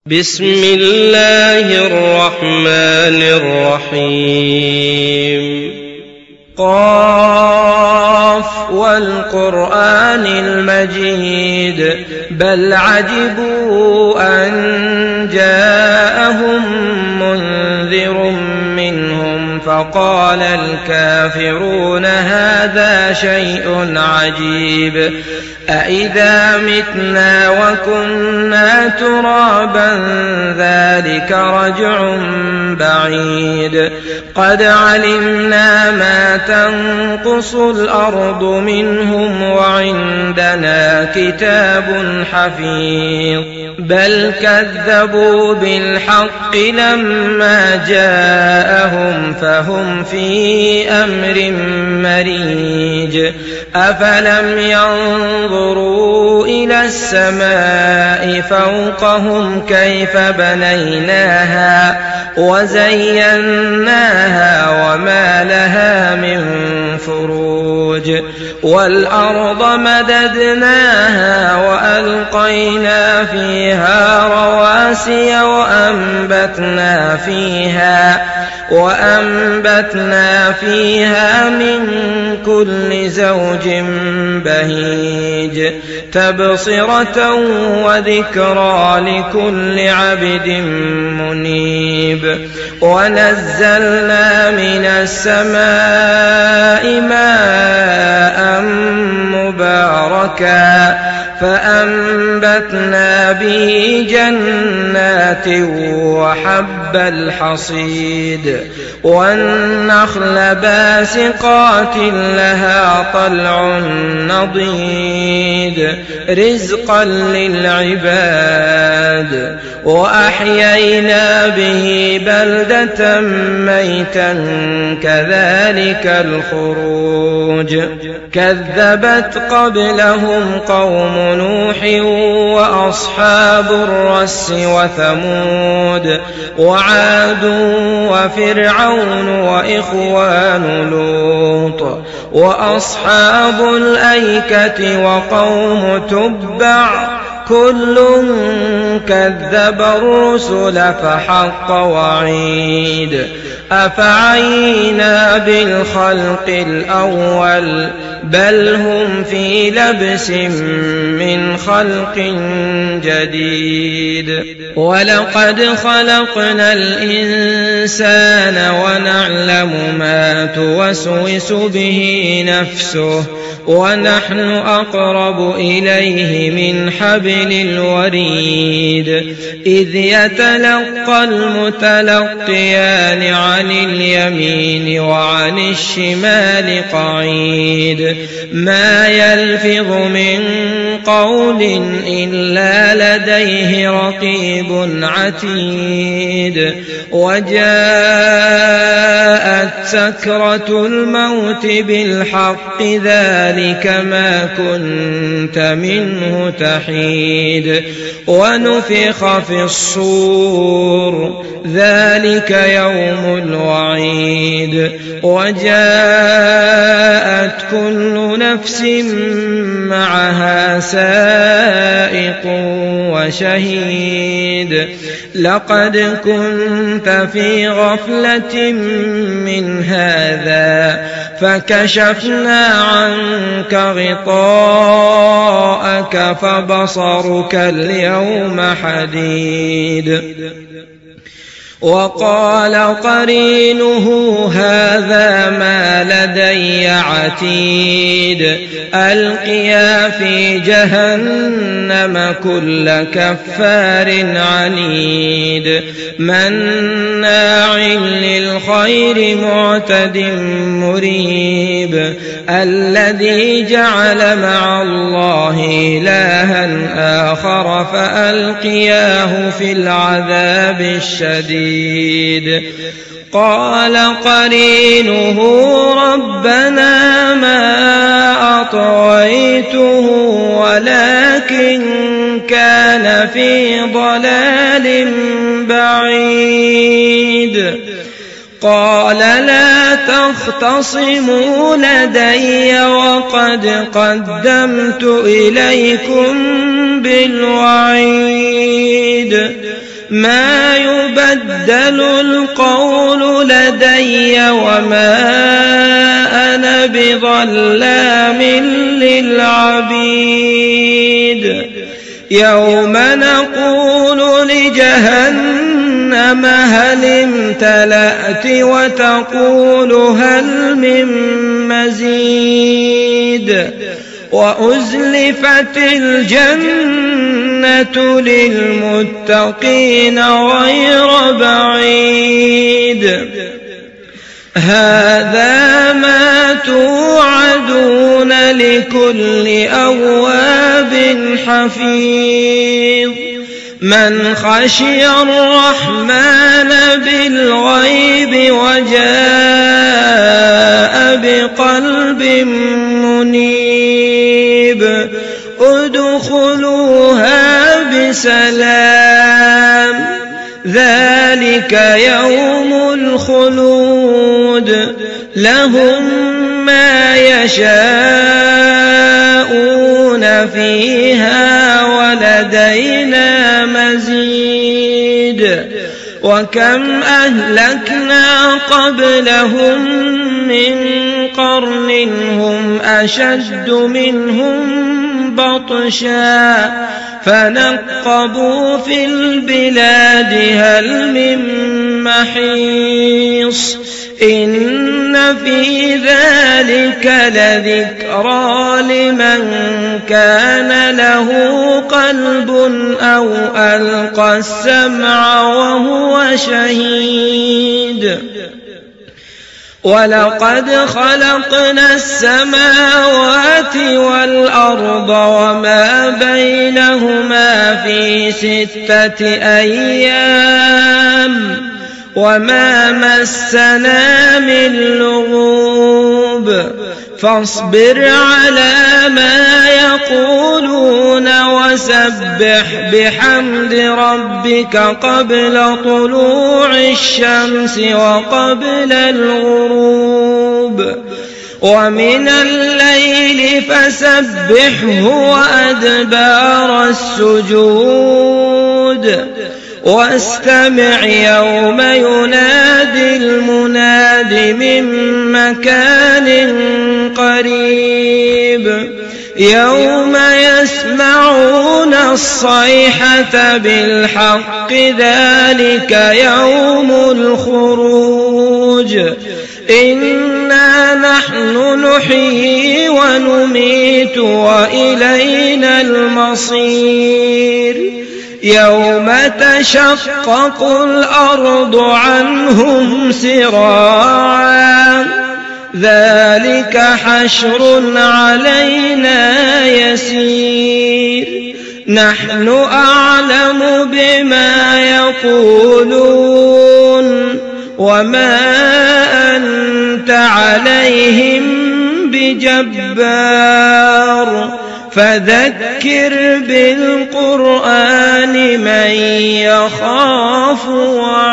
بسم الله الرحمن الرحيم قاف والقرآن المجيد بل عجبوا أن جاءهم منذر منهم فقال الكافرون هذا شيء عجيب أإذا متنا وكنا ترابا ذلك رجع بعيد قد علمنا ما تنقص الأرض منهم وعندنا كتاب حفيظ بل كذبوا بالحق لما جاءهم فهم في أمر مريج أفلم ينظروا إلى السماء فوقهم كيف بنيناها وزيناها وما لها من فروج والأرض مددناها وألقينا فيها رواسي وأنبتنا فيها من كل زوج بهيج تبصرة وذكرى لكل عبد منيب ونزلنا من السماء ماء مباركا فأنبتنا به جنات وحب الحصيد والنخل باسقات لها طلع نضيد رزقا للعباد وأحيينا به بلدة ميتا كذلك الخروج كذبت قبلهم قوم نوح وأصحاب الرس وثمود وعاد وفرعون وإخوان لوط وأصحاب الأيكة وقوم تبع كل كذب الرسل فحق وعيد أفعينا بالخلق الأول بل هم في لبس من خلق جديد ولقد خلقنا الإنسان ونعلم ما توسوس به نفسه ونحن أقرب إليه من حبل الوريد إذ يتلقى المتلقيان عن اليمين وعن الشمال قعيد ما يلفظ من قول إلا لديه رقيب عتيد وجاءت سكرة الموت بالحق ذلك ما كنت منه تحيد ونفخ في الصور ذلك يوم الوعيد وجاءت كل نفس معها سائق وشهيد لقد كنت في غفلة من هذا فكشفنا عنك غطاءك فبصرك اليوم حديد وقال قرينه هذا ما لدي عتيد ألقيا في جهنم كل كفار عنيد مناع للخير معتد مريب الذي جعل مع الله إلها آخر فألقياه في العذاب الشديد قال قرينه ربنا ما أطغيته ولكن كان في ضلال بعيد قال لا تختصموا لدي وقد قدمت إليكم بالوعيد ما يبدل القول لدي وما أنا بظلام للعبيد يوم نقول لجهنم هل امتلأت وتقول هل من مزيد وأزلفت الجنة للمتقين غير بعيد هذا ما توعدون لكل أواب حفيظ من خشي الرحمن بالغيب وجاء بقلب منيب ادخلوها بسلام ذلك يوم الخلود لهم ما يشاءون فيها ولدينا مزيد وكم أهلكنا قبلهم من قرن هم أشد منهم بطشا فنقبوا في البلاد هل من محيص إن في ذلك لذكرى لمن كان له قلب أو ألقى السمع وهو شهيد ولقد خلقنا السماوات والأرض وما بينهما في 6 أيام وما مسنا من لغوب فاصبر على ما يقولون وسبح بحمد ربك قبل طلوع الشمس وقبل الغروب ومن الليل فسبحه وأدبار السجود واستمع يوم ينادي المناد من مكان قريب يوم يسمعون الصيحة بالحق ذلك يوم الخروج إنا نحن نحيي ونميت وإلينا المصير يوم تشقق الأرض عنهم سراعا ذلك حشر علينا يسير نحن أعلم بما يقولون وما أنت عليهم بجبار فذكر بالقرآن من يخاف وعيد